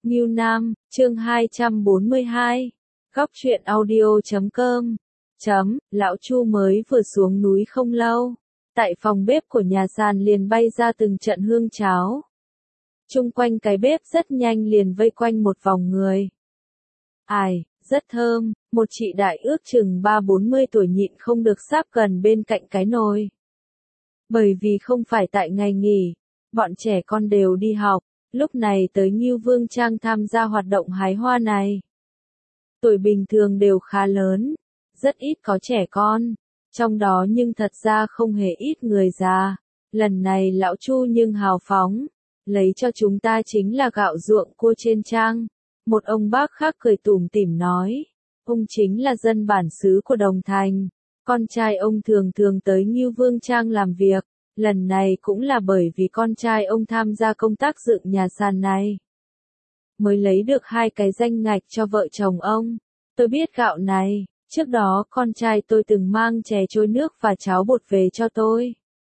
Ngưu Nam, chương 242. Góc truyện audio.com. Lão Chu mới vừa xuống núi không lâu. Tại phòng bếp của nhà sàn liền bay ra từng trận hương cháo. Chung quanh cái bếp rất nhanh liền vây quanh một vòng người. Ai, rất thơm, một chị đại ước chừng 30-40 tuổi nhịn không được sáp gần bên cạnh cái nồi. Bởi vì không phải tại ngày nghỉ, bọn trẻ con đều đi học, lúc này tới Ngưu Vương Trang tham gia hoạt động hái hoa này. Tuổi bình thường đều khá lớn, rất ít có trẻ con, trong đó nhưng thật ra không hề ít người già. Lần này lão Chu nhưng hào phóng, lấy cho chúng ta chính là gạo ruộng cua trên trang. Một ông bác khác cười tủm tỉm nói, ông chính là dân bản xứ của Đồng Thành, con trai ông thường thường tới Ngưu Vương Trang làm việc, lần này cũng là bởi vì con trai ông tham gia công tác dựng nhà sàn này. Mới lấy được 2 cái danh ngạch cho vợ chồng ông. Tôi biết gạo này, trước đó con trai tôi từng mang chè trôi nước và cháo bột về cho tôi.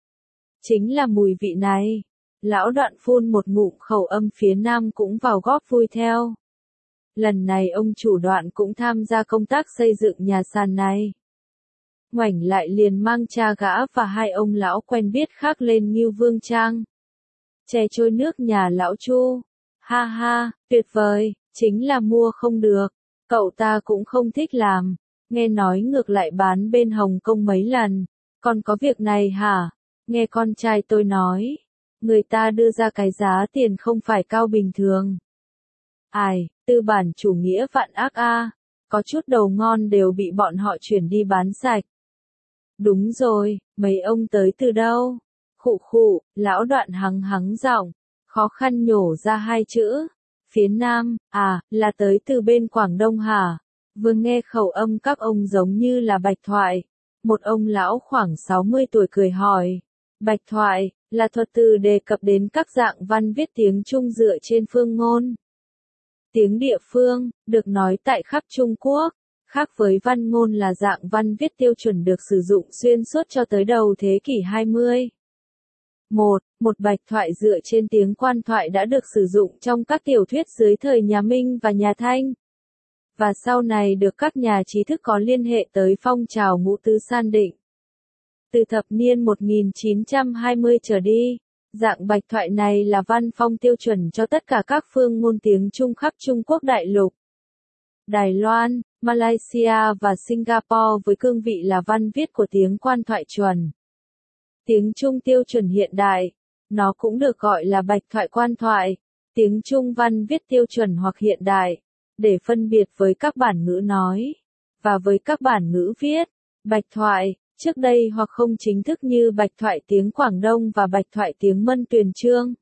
Chính là mùi vị này. Lão Đoạn phun một ngụm khẩu âm phía Nam cũng vào góp vui theo. Lần này ông chủ Đoạn cũng tham gia công tác xây dựng nhà sàn này. Ngoảnh lại liền mang cha gã và 2 ông lão quen biết khác lên Ngưu Vương Trang. Chè trôi nước nhà lão Chu. Ha ha, tuyệt vời, chính là mua không được. Cậu ta cũng không thích làm. Nghe nói ngược lại bán bên Hồng Kông mấy lần. Còn có việc này hả? Nghe con trai tôi nói. Người ta đưa ra cái giá tiền không phải cao bình thường. Ai, tư bản chủ nghĩa vạn ác a. Có chút đầu ngon đều bị bọn họ chuyển đi bán sạch. Đúng rồi, mấy ông tới từ đâu? Khụ khụ, lão Đoạn hắng hắng giọng, khó khăn nhổ ra 2 chữ. Phía Nam, à, là tới từ bên Quảng Đông hả? Vừa nghe khẩu âm các ông giống như là bạch thoại. Một ông lão khoảng 60 tuổi cười hỏi. Bạch thoại, là thuật từ đề cập đến các dạng văn viết tiếng Trung dựa trên phương ngôn. Tiếng địa phương, được nói tại khắp Trung Quốc. Khác với văn ngôn là dạng văn viết tiêu chuẩn được sử dụng xuyên suốt cho tới đầu thế kỷ 20. Một bạch thoại dựa trên tiếng quan thoại đã được sử dụng trong các tiểu thuyết dưới thời nhà Minh và nhà Thanh. Và sau này được các nhà trí thức có liên hệ tới phong trào ngũ tứ san định. Từ thập niên 1920 trở đi, dạng bạch thoại này là văn phong tiêu chuẩn cho tất cả các phương ngôn tiếng Trung khắp Trung Quốc đại lục. Đài Loan, Malaysia và Singapore với cương vị là văn viết của tiếng quan thoại chuẩn. Tiếng Trung tiêu chuẩn hiện đại, nó cũng được gọi là bạch thoại quan thoại, tiếng Trung văn viết tiêu chuẩn hoặc hiện đại, để phân biệt với các bản ngữ nói, và với các bản ngữ viết. Bạch thoại, trước đây hoặc không chính thức như bạch thoại tiếng Quảng Đông và bạch thoại tiếng Mân Tuyền Chương.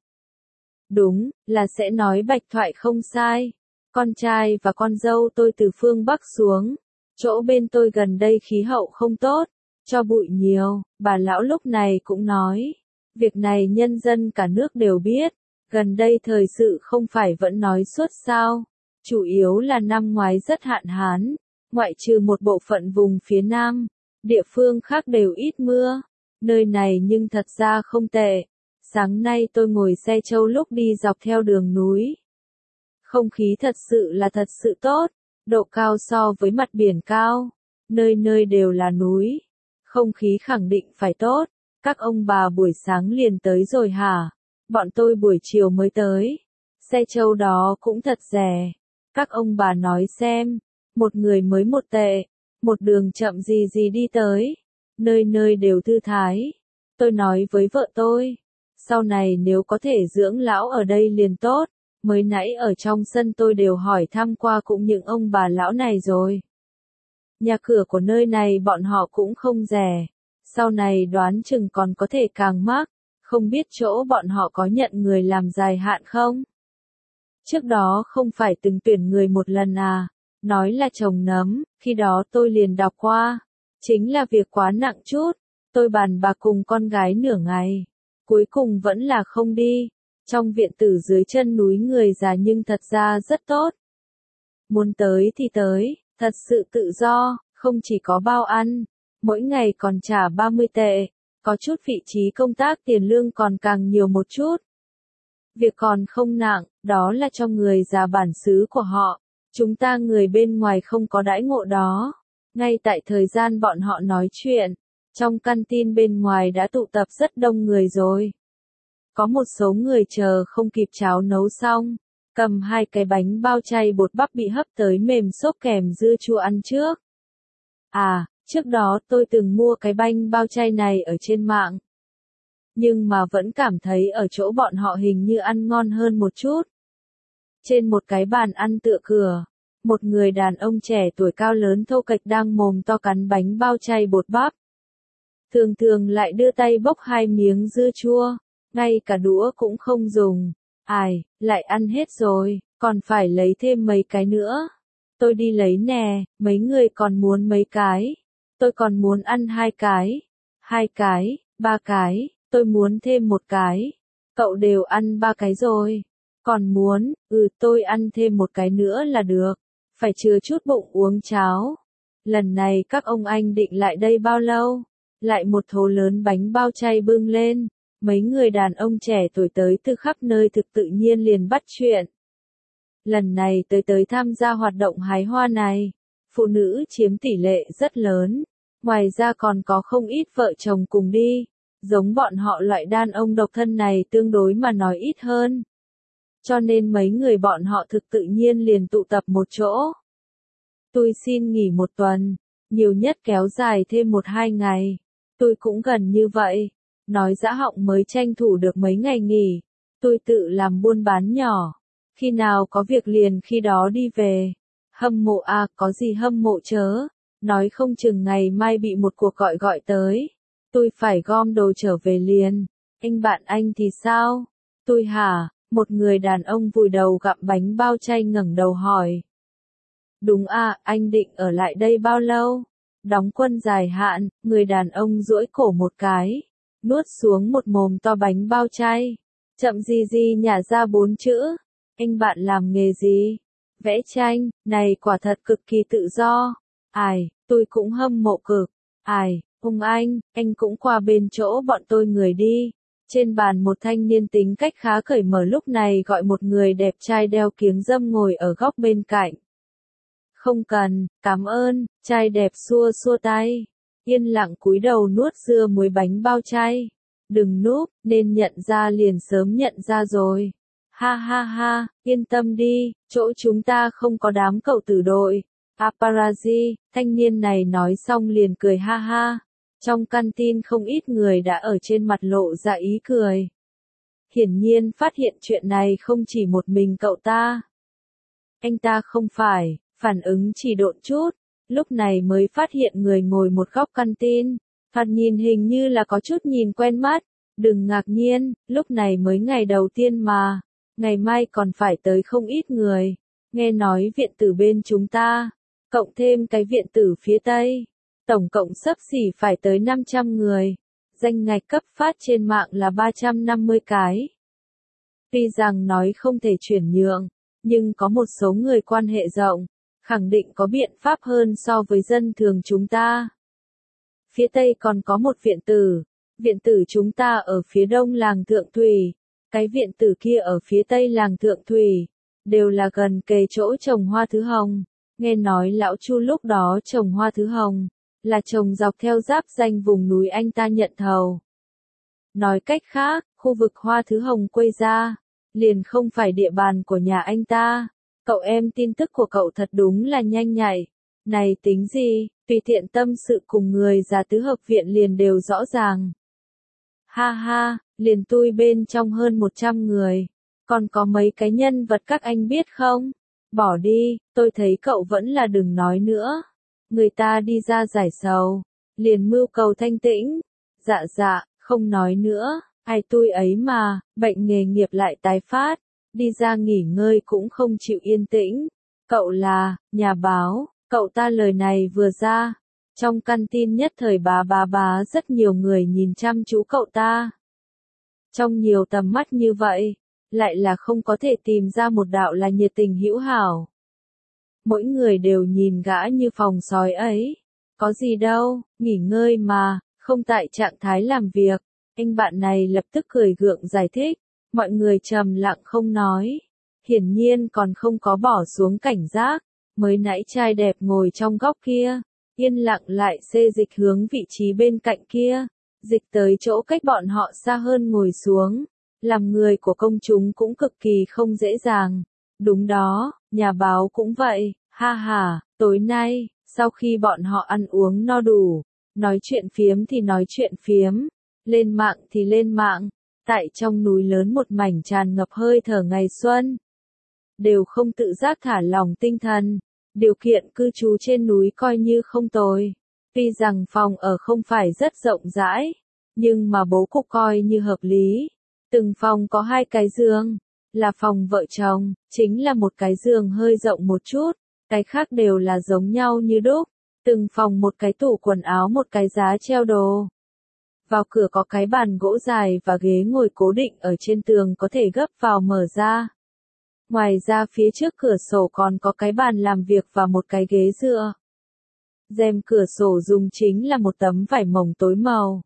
Đúng, là sẽ nói bạch thoại không sai. Con trai và con dâu tôi từ phương Bắc xuống, chỗ bên tôi gần đây khí hậu không tốt, cho bụi nhiều, bà lão lúc này cũng nói, việc này nhân dân cả nước đều biết, gần đây thời sự không phải vẫn nói suốt sao, chủ yếu là năm ngoái rất hạn hán, ngoại trừ một bộ phận vùng phía Nam, địa phương khác đều ít mưa, nơi này nhưng thật ra không tệ. Sáng nay tôi ngồi xe trâu lúc đi dọc theo đường núi. Không khí thật sự tốt, độ cao so với mặt biển cao, nơi nơi đều là núi. Không khí khẳng định phải tốt, các ông bà buổi sáng liền tới rồi hả? Bọn tôi buổi chiều mới tới. Xe trâu đó cũng thật rẻ. Các ông bà nói xem, một người mới 1 tệ, một đường chậm gì gì đi tới. Nơi nơi đều thư thái. Tôi nói với vợ tôi, sau này nếu có thể dưỡng lão ở đây liền tốt. Mới nãy ở trong sân tôi đều hỏi thăm qua cũng những ông bà lão này rồi. Nhà cửa của nơi này bọn họ cũng không rẻ. Sau này đoán chừng còn có thể càng mắc. Không biết chỗ bọn họ có nhận người làm dài hạn không? Trước đó không phải từng tuyển người một lần à? Nói là trồng nấm, khi đó tôi liền đọc qua. Chính là việc quá nặng chút. Tôi bàn bạc cùng con gái nửa ngày. Cuối cùng vẫn là không đi. Trong viện tử dưới chân núi người già nhưng thật ra rất tốt. Muốn tới thì tới, thật sự tự do, không chỉ có bao ăn, mỗi ngày còn trả 30 tệ, có chút vị trí công tác tiền lương còn càng nhiều một chút. Việc còn không nặng, đó là cho người già bản xứ của họ. Chúng ta người bên ngoài không có đãi ngộ đó. Ngay tại thời gian bọn họ nói chuyện, trong căn tin bên ngoài đã tụ tập rất đông người rồi. Có một số người chờ không kịp cháo nấu xong, cầm 2 cái bánh bao chay bột bắp bị hấp tới mềm xốp kèm dưa chua ăn trước. À, trước đó tôi từng mua cái bánh bao chay này ở trên mạng. Nhưng mà vẫn cảm thấy ở chỗ bọn họ hình như ăn ngon hơn một chút. Trên một cái bàn ăn tựa cửa, một người đàn ông trẻ tuổi cao lớn thô kệch đang mồm to cắn bánh bao chay bột bắp. Thường thường lại đưa tay bốc 2 miếng dưa chua, ngay cả đũa cũng không dùng. Ai, lại ăn hết rồi, còn phải lấy thêm mấy cái nữa. Tôi đi lấy nè, mấy người còn muốn mấy cái. Tôi còn muốn ăn 2 cái. 2 cái, 3 cái, tôi muốn thêm 1 cái. Cậu đều ăn 3 cái rồi. Còn muốn, tôi ăn thêm 1 cái nữa là được. Phải chừa chút bụng uống cháo. Lần này các ông anh định lại đây bao lâu? Lại một thố lớn bánh bao chay bưng lên. Mấy người đàn ông trẻ tuổi tới từ khắp nơi thực tự nhiên liền bắt chuyện. Lần này tới tham gia hoạt động hái hoa này, phụ nữ chiếm tỷ lệ rất lớn. Ngoài ra còn có không ít vợ chồng cùng đi. Giống bọn họ loại đàn ông độc thân này tương đối mà nói ít hơn. Cho nên mấy người bọn họ thực tự nhiên liền tụ tập một chỗ. Tôi xin nghỉ 1 tuần, nhiều nhất kéo dài thêm 1-2 ngày. Tôi cũng gần như vậy. Nói dã họng mới tranh thủ được mấy ngày nghỉ. Tôi tự làm buôn bán nhỏ. Khi nào có việc liền khi đó đi về. Hâm mộ à, có gì hâm mộ chớ. Nói không chừng ngày mai bị một cuộc gọi tới. Tôi phải gom đồ trở về liền. Anh bạn anh thì sao? Tôi hả? Một người đàn ông vùi đầu gặm bánh bao chay ngẩng đầu hỏi. Đúng à, anh định ở lại đây bao lâu? Đóng quân dài hạn, người đàn ông duỗi cổ một cái. Nuốt xuống một mồm to bánh bao chay. Chậm gì nhả ra 4 chữ. Anh bạn làm nghề gì? Vẽ tranh, này quả thật cực kỳ tự do. Ai, tôi cũng hâm mộ cực. Ai, ông anh cũng qua bên chỗ bọn tôi người đi. Trên bàn một thanh niên tính cách khá cởi mở lúc này gọi một người đẹp trai đeo kiếng râm ngồi ở góc bên cạnh. Không cần, cảm ơn, trai đẹp xua xua tay. Yên lặng cúi đầu nuốt dưa muối bánh bao chay. Đừng núp, nên nhận ra liền sớm nhận ra rồi. Ha ha ha, yên tâm đi, chỗ chúng ta không có đám cậu tử đội. Paparazzi, thanh niên này nói xong liền cười ha ha. Trong căn tin không ít người đã ở trên mặt lộ ra ý cười. Hiển nhiên phát hiện chuyện này không chỉ một mình cậu ta. Anh ta không phải, phản ứng chỉ độn chút, lúc này mới phát hiện người ngồi một góc căn tin. Thoạt nhìn hình như là có chút nhìn quen mắt, đừng ngạc nhiên, lúc này mới ngày đầu tiên mà. Ngày mai còn phải tới không ít người. Nghe nói viện tử bên chúng ta, cộng thêm cái viện tử phía Tây. Tổng cộng xấp xỉ phải tới 500 người. Danh ngạch cấp phát trên mạng là 350 cái. Tuy rằng nói không thể chuyển nhượng, nhưng có một số người quan hệ rộng, khẳng định có biện pháp hơn so với dân thường chúng ta. Phía Tây còn có một viện tử chúng ta ở phía đông làng Thượng Thủy, cái viện tử kia ở phía tây làng Thượng Thủy, đều là gần kề chỗ trồng hoa thứ hồng. Nghe nói lão Chu lúc đó trồng hoa thứ hồng, là trồng dọc theo giáp ranh vùng núi anh ta nhận thầu. Nói cách khác, khu vực hoa thứ hồng quây ra, liền không phải địa bàn của nhà anh ta. Cậu em tin tức của cậu thật đúng là nhanh nhạy. Này tính gì, tùy tiện tâm sự cùng người già tứ hợp viện liền đều rõ ràng. Ha ha, liền tui bên trong hơn 100 người. Còn có mấy cái nhân vật các anh biết không? Bỏ đi, tôi thấy cậu vẫn là đừng nói nữa. Người ta đi ra giải sầu, liền mưu cầu thanh tĩnh. Dạ, không nói nữa, ai tui ấy mà, bệnh nghề nghiệp lại tái phát. Đi ra nghỉ ngơi cũng không chịu yên tĩnh. Cậu là, nhà báo, cậu ta lời này vừa ra. Trong căn tin nhất thời bá rất nhiều người nhìn chăm chú cậu ta. Trong nhiều tầm mắt như vậy, lại là không có thể tìm ra một đạo là nhiệt tình hữu hảo. Mỗi người đều nhìn gã như phòng sói ấy. Có gì đâu, nghỉ ngơi mà, không tại trạng thái làm việc. Anh bạn này lập tức cười gượng giải thích. Mọi người trầm lặng không nói. Hiển nhiên còn không có bỏ xuống cảnh giác. Mới nãy trai đẹp ngồi trong góc kia. Yên lặng lại xê dịch hướng vị trí bên cạnh kia. Dịch tới chỗ cách bọn họ xa hơn ngồi xuống. Làm người của công chúng cũng cực kỳ không dễ dàng. Đúng đó, nhà báo cũng vậy. Ha ha, tối nay, sau khi bọn họ ăn uống no đủ, nói chuyện phiếm thì nói chuyện phiếm, lên mạng thì lên mạng, tại trong núi lớn một mảnh tràn ngập hơi thở ngày xuân. Đều không tự giác thả lỏng tinh thần, điều kiện cư trú trên núi coi như không tồi. Tuy rằng phòng ở không phải rất rộng rãi, nhưng mà bố cục coi như hợp lý. Từng phòng có 2 cái giường, là phòng vợ chồng, chính là một cái giường hơi rộng một chút, cái khác đều là giống nhau như đúc. Từng phòng một cái tủ quần áo, một cái giá treo đồ. Vào cửa có cái bàn gỗ dài và ghế ngồi cố định ở trên tường có thể gấp vào mở ra. Ngoài ra phía trước cửa sổ còn có cái bàn làm việc và một cái ghế dựa. Rèm cửa sổ dùng chính là một tấm vải mỏng tối màu.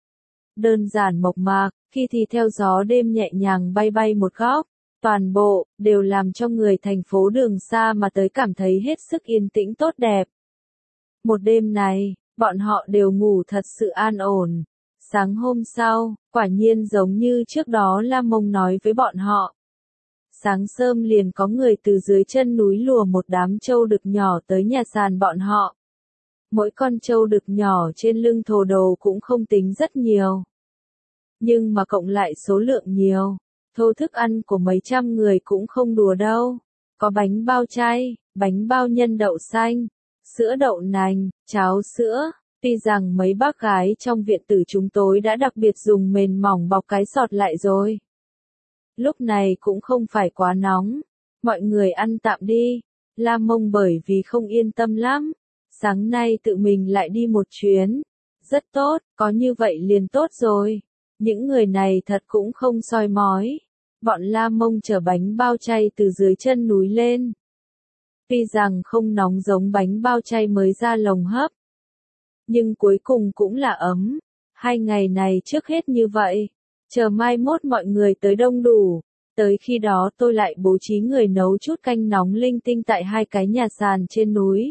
Đơn giản mộc mạc, khi thì theo gió đêm nhẹ nhàng bay bay một góc. Toàn bộ, đều làm cho người thành phố đường xa mà tới cảm thấy hết sức yên tĩnh tốt đẹp. Một đêm này, bọn họ đều ngủ thật sự an ổn. Sáng hôm sau, quả nhiên giống như trước đó Lam Mông nói với bọn họ. Sáng sớm liền có người từ dưới chân núi lùa một đám trâu đực nhỏ tới nhà sàn bọn họ. Mỗi con trâu đực nhỏ trên lưng thồ đồ cũng không tính rất nhiều. Nhưng mà cộng lại số lượng nhiều, thô thức ăn của mấy trăm người cũng không đùa đâu. Có bánh bao chay, bánh bao nhân đậu xanh, sữa đậu nành, cháo sữa. Tuy rằng mấy bác gái trong viện tử chúng tôi đã đặc biệt dùng mền mỏng bọc cái sọt lại rồi. Lúc này cũng không phải quá nóng. Mọi người ăn tạm đi. Lam Mông bởi vì không yên tâm lắm. Sáng nay tự mình lại đi một chuyến. Rất tốt, có như vậy liền tốt rồi. Những người này thật cũng không soi mói. Bọn Lam Mông chở bánh bao chay từ dưới chân núi lên. Tuy rằng không nóng giống bánh bao chay mới ra lồng hấp. Nhưng cuối cùng cũng là ấm. 2 ngày này trước hết như vậy. Chờ mai mốt mọi người tới đông đủ. Tới khi đó tôi lại bố trí người nấu chút canh nóng linh tinh tại 2 cái nhà sàn trên núi.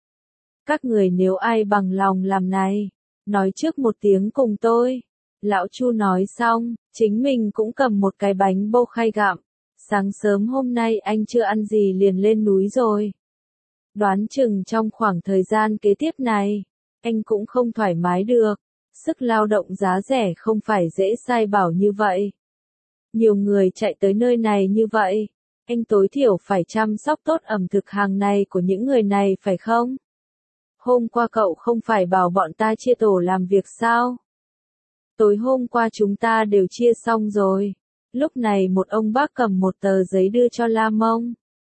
Các người nếu ai bằng lòng làm này, nói trước một tiếng cùng tôi. Lão Chu nói xong, chính mình cũng cầm một cái bánh bô khay gặm. Sáng sớm hôm nay anh chưa ăn gì liền lên núi rồi. Đoán chừng trong khoảng thời gian kế tiếp này, anh cũng không thoải mái được. Sức lao động giá rẻ không phải dễ sai bảo như vậy. Nhiều người chạy tới nơi này như vậy, anh tối thiểu phải chăm sóc tốt ẩm thực hàng ngày của những người này phải không? Hôm qua cậu không phải bảo bọn ta chia tổ làm việc sao? Tối hôm qua chúng ta đều chia xong rồi. Lúc này một ông bác cầm một tờ giấy đưa cho Lam Mông.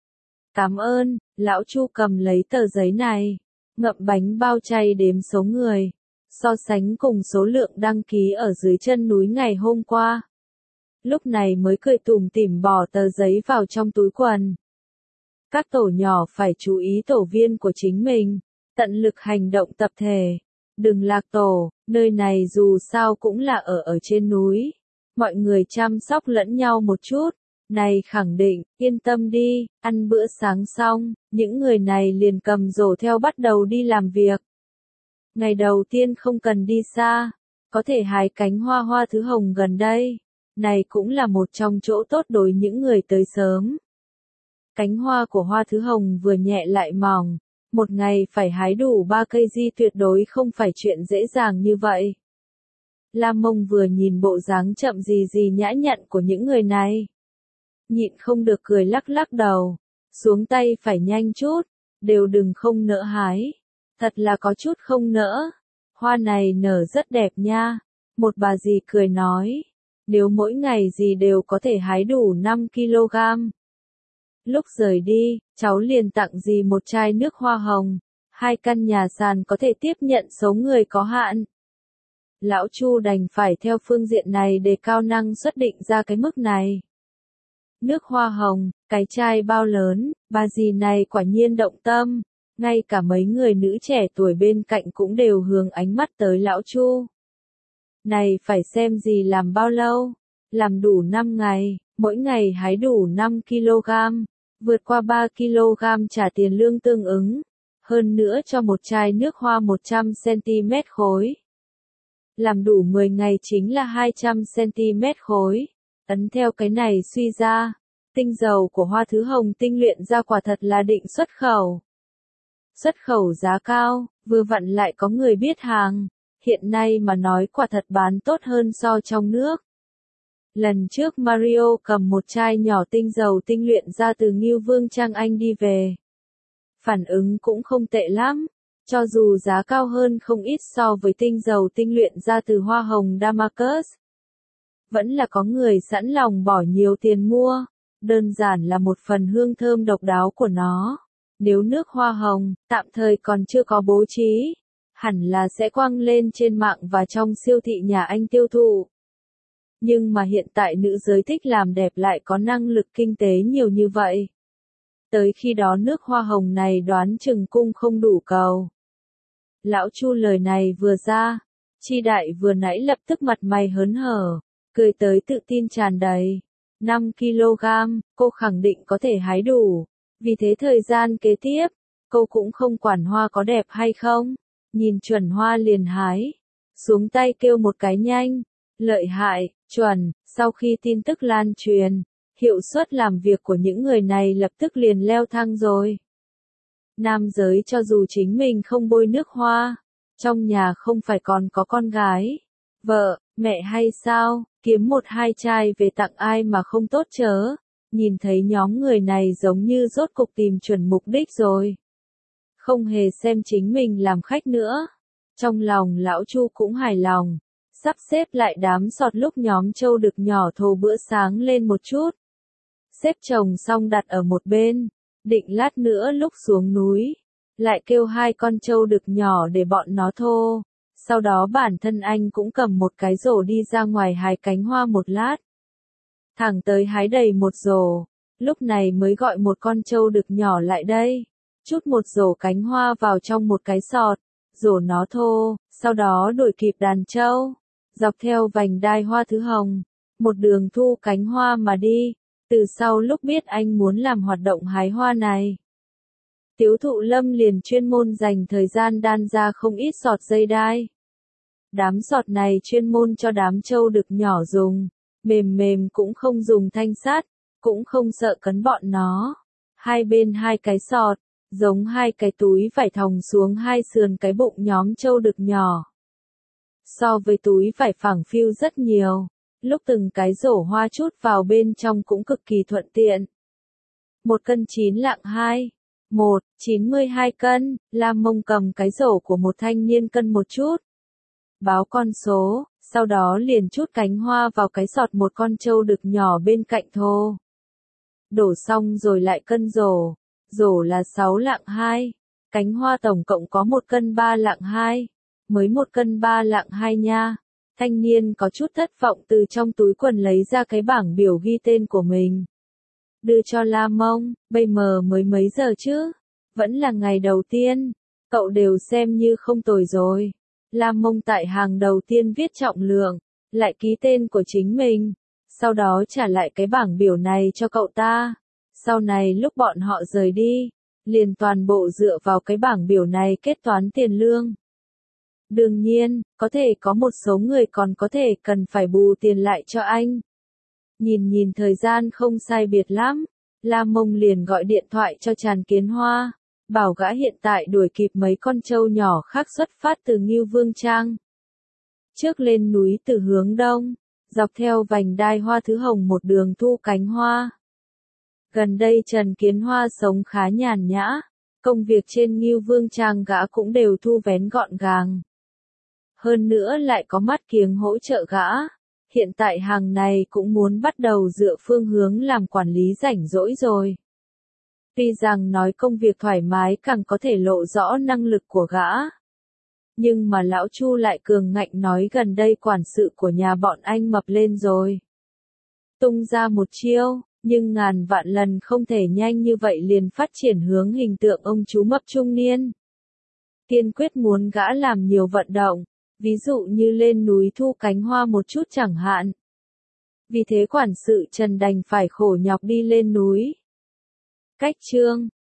Cảm ơn, lão Chu cầm lấy tờ giấy này, ngậm bánh bao chay đếm số người. So sánh cùng số lượng đăng ký ở dưới chân núi ngày hôm qua. Lúc này mới cười tủm tỉm bỏ tờ giấy vào trong túi quần. Các tổ nhỏ phải chú ý tổ viên của chính mình, tận lực hành động tập thể. Đừng lạc tổ, nơi này dù sao cũng là ở trên núi. Mọi người chăm sóc lẫn nhau một chút. Này khẳng định, yên tâm đi, ăn bữa sáng xong, những người này liền cầm rổ theo bắt đầu đi làm việc. Ngày đầu tiên không cần đi xa, có thể hái cánh hoa thứ hồng gần đây. Này cũng là một trong chỗ tốt đối những người tới sớm. Cánh hoa của hoa thứ hồng vừa nhẹ lại mỏng, một ngày phải hái đủ 3 cây di tuyệt đối không phải chuyện dễ dàng như vậy. Lam Mông vừa nhìn bộ dáng chậm gì nhã nhặn của những người này. Nhịn không được cười lắc lắc đầu, xuống tay phải nhanh chút, đều đừng không nỡ hái. Thật là có chút không nỡ. Hoa này nở rất đẹp nha. Một bà dì cười nói. Nếu mỗi ngày dì đều có thể hái đủ 5 kg. Lúc rời đi, cháu liền tặng dì một chai nước hoa hồng. 2 căn nhà sàn có thể tiếp nhận số người có hạn. Lão Chu đành phải theo phương diện này đề cao năng suất định ra cái mức này. Nước hoa hồng, cái chai bao lớn, bà dì này quả nhiên động tâm. Ngay cả mấy người nữ trẻ tuổi bên cạnh cũng đều hướng ánh mắt tới lão Chu. Này phải xem gì làm bao lâu, làm đủ 5 ngày, mỗi ngày hái đủ 5 kg, vượt qua 3 kg trả tiền lương tương ứng, hơn nữa cho một chai nước hoa 100 cm khối. Làm đủ 10 ngày chính là 200 cm khối. Ấn theo cái này suy ra, tinh dầu của hoa thứ hồng tinh luyện ra quả thật là định xuất khẩu. Xuất khẩu giá cao, vừa vặn lại có người biết hàng, hiện nay mà nói quả thật bán tốt hơn so trong nước. Lần trước Mario cầm một chai nhỏ tinh dầu tinh luyện ra từ Ngưu Vương Trang Anh đi về. Phản ứng cũng không tệ lắm, cho dù giá cao hơn không ít so với tinh dầu tinh luyện ra từ hoa hồng Damascus. Vẫn là có người sẵn lòng bỏ nhiều tiền mua, đơn giản là một phần hương thơm độc đáo của nó. Nếu nước hoa hồng, tạm thời còn chưa có bố trí, hẳn là sẽ quăng lên trên mạng và trong siêu thị nhà anh tiêu thụ. Nhưng mà hiện tại nữ giới thích làm đẹp lại có năng lực kinh tế nhiều như vậy. Tới khi đó nước hoa hồng này đoán chừng cung không đủ cầu. Lão Chu lời này vừa ra, Chi Đại vừa nãy lập tức mặt mày hớn hở, cười tới tự tin tràn đầy. 5 kg, cô khẳng định có thể hái đủ. Vì thế thời gian kế tiếp, cô cũng không quản hoa có đẹp hay không, nhìn chuẩn hoa liền hái, xuống tay kêu một cái nhanh, lợi hại, chuẩn. Sau khi tin tức lan truyền, hiệu suất làm việc của những người này lập tức liền leo thang rồi. Nam giới cho dù chính mình không bôi nước hoa, trong nhà không phải còn có con gái, vợ, mẹ hay sao, kiếm một hai chai về tặng ai mà không tốt chớ. Nhìn thấy nhóm người này giống như rốt cục tìm chuẩn mục đích rồi. Không hề xem chính mình làm khách nữa. Trong lòng lão Chu cũng hài lòng. Sắp xếp lại đám sọt lúc nhóm trâu đực nhỏ thồ bữa sáng lên một chút. Xếp chồng xong đặt ở một bên. Định lát nữa lúc xuống núi. Lại kêu hai con trâu đực nhỏ để bọn nó thô. Sau đó bản thân anh cũng cầm một cái rổ đi ra ngoài hái cánh hoa một lát. Thẳng tới hái đầy một rổ, lúc này mới gọi một con trâu đực nhỏ lại đây, chút một rổ cánh hoa vào trong một cái sọt, rổ nó thô, sau đó đuổi kịp đàn trâu, dọc theo vành đai hoa thứ hồng, một đường thu cánh hoa mà đi. Từ sau lúc biết anh muốn làm hoạt động hái hoa này, Tiếu Thụ Lâm liền chuyên môn dành thời gian đan ra không ít sọt dây đai. Đám sọt này chuyên môn cho đám trâu đực nhỏ dùng. Mềm mềm cũng không dùng thanh sắt, cũng không sợ cấn bọn nó. Hai bên hai cái sọt, giống hai cái túi vải thòng xuống hai sườn cái bụng nhóm trâu đực nhỏ. So với túi vải phẳng phiu rất nhiều, lúc từng cái rổ hoa chút vào bên trong cũng cực kỳ thuận tiện. 1 cân 9 lạng 2, 92 cân, Lam Mông cầm cái rổ của một thanh niên cân một chút. Báo con số. Sau đó liền chút cánh hoa vào cái sọt một con trâu đực nhỏ bên cạnh thô. Đổ xong rồi lại cân rổ. Rổ là 6 lạng 2. Cánh hoa tổng cộng có 1 cân 3 lạng 2. Mới 1 cân 3 lạng 2 nha. Thanh niên có chút thất vọng từ trong túi quần lấy ra cái bảng biểu ghi tên của mình. Đưa cho La Mông, bây giờ mới mấy giờ chứ? Vẫn là ngày đầu tiên. Cậu đều xem như không tồi rồi. Lam Mông tại hàng đầu tiên viết trọng lượng, lại ký tên của chính mình, sau đó trả lại cái bảng biểu này cho cậu ta. Sau này lúc bọn họ rời đi, liền toàn bộ dựa vào cái bảng biểu này kết toán tiền lương. Đương nhiên, có thể có một số người còn có thể cần phải bù tiền lại cho anh. Nhìn thời gian không sai biệt lắm, Lam Mông liền gọi điện thoại cho Tràn Kiến Hoa. Bảo gã hiện tại đuổi kịp mấy con trâu nhỏ khác xuất phát từ Ngưu Vương Trang. Trước lên núi từ hướng đông, dọc theo vành đai hoa thứ hồng một đường thu cánh hoa. Gần đây Trần Kiến Hoa sống khá nhàn nhã, công việc trên Ngưu Vương Trang gã cũng đều thu vén gọn gàng. Hơn nữa lại có mắt kiếng hỗ trợ gã, hiện tại hàng này cũng muốn bắt đầu dựa phương hướng làm quản lý rảnh rỗi rồi. Tuy rằng nói công việc thoải mái càng có thể lộ rõ năng lực của gã. Nhưng mà lão Chu lại cường ngạnh nói gần đây quản sự của nhà bọn anh mập lên rồi. Tung ra một chiêu, nhưng ngàn vạn lần không thể nhanh như vậy liền phát triển hướng hình tượng ông chú mập trung niên. Kiên quyết muốn gã làm nhiều vận động, ví dụ như lên núi thu cánh hoa một chút chẳng hạn. Vì thế quản sự Trần đành phải khổ nhọc đi lên núi. Cách chương